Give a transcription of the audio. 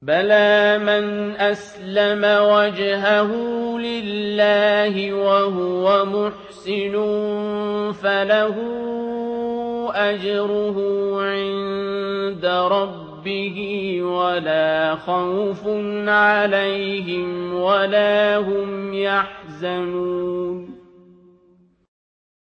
بَلَىٰ مَنْ أَسْلَمَ وَجْهَهُ لِلَّهِ وَهُوَ مُحْسِنٌ فَلَهُ أَجْرُهُ عِندَ رَبِّهِ وَلَا خَوْفٌ عَلَيْهِمْ وَلَا هُمْ يَحْزَنُونَ